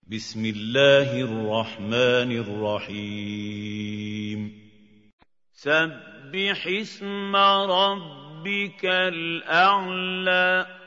بسم الله الرحمن الرحيم سبح اسم ربك الأعلى